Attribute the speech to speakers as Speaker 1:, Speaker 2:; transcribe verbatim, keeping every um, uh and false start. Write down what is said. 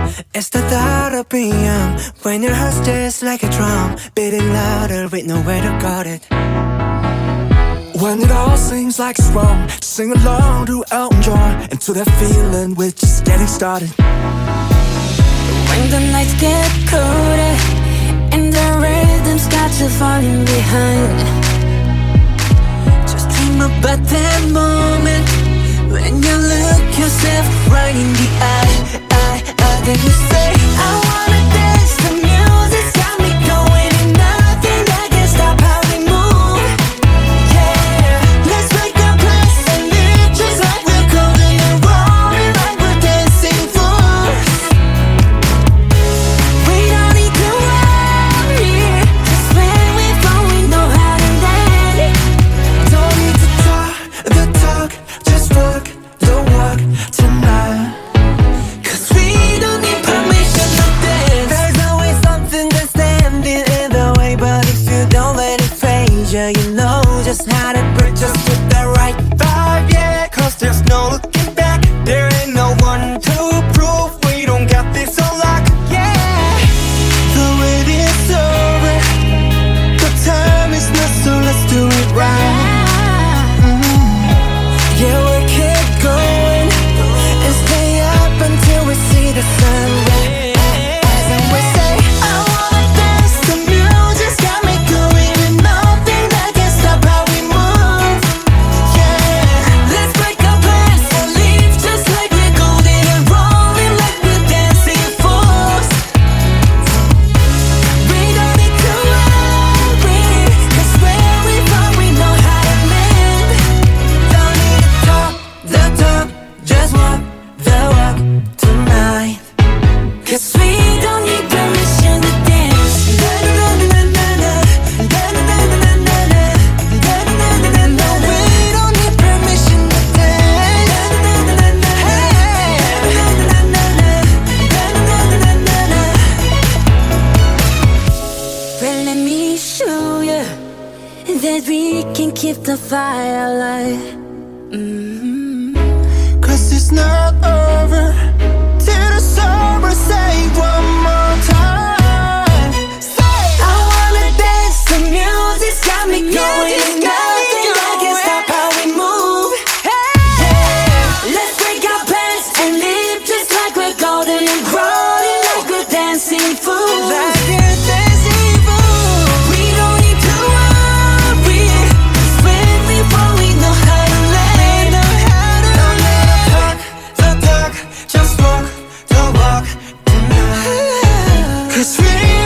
Speaker 1: It's the thought of being young when your heart's just like a drum, beating louder with nowhere to guard it.
Speaker 2: When it all seems like it's wrong, just sing along to Elton John and to that feeling we're just getting started.
Speaker 3: When the nights get colder and the rhythm's got you falling behind,
Speaker 1: just dream about that moment when you look yourself right in the eye, eye, eye. Then you say, I wanna dance, the music's got me going, and nothing that can stop how we move. Yeah, let's make a place and live just like we're golden and rolling like we're dancing fools. We don't need to worry, 'cause when we fall we know how to land.
Speaker 2: Don't need to talk the talk, just walk the walk tonight.
Speaker 1: Yeah, you know just how to break, just with the right vibe, yeah. 'Cause there's no looking back, there ain't no one to prove we don't got this on lock, yeah. The wait is over, the time is not, so let's do it right. Mm-hmm. Yeah, we'll keep going and stay up until we see the sunrise. And we say, I wanna dance, the music's got me going, and nothing that can stop how we move. Yeah, let's break our plans and leave just like we're golden and rolling like we're dancing fools. We don't need to worry, 'cause where we from we know how to land. Don't need to talk the talk, just walk the walk tonight. 'Cause we don't need permission to dance. Na na na na na na na na na na na na na. We don't need permission to dance. Na na na na na na na na na na. Well, let me show you that we can keep the fire alive. Mm-hmm. 'Cause it's not over till the summer. Say one more time. Say, I wanna dance, the music's got me going, and nothing that can stop how we move. Yeah, let's break our plans and live just like we're golden and rolling like we're dancing fools. Like we're dancing fools. We don't need to worry, 'cause when we fall we know how to land. Don't let the talk, the talk, just walk the walk tonight. 'Cause we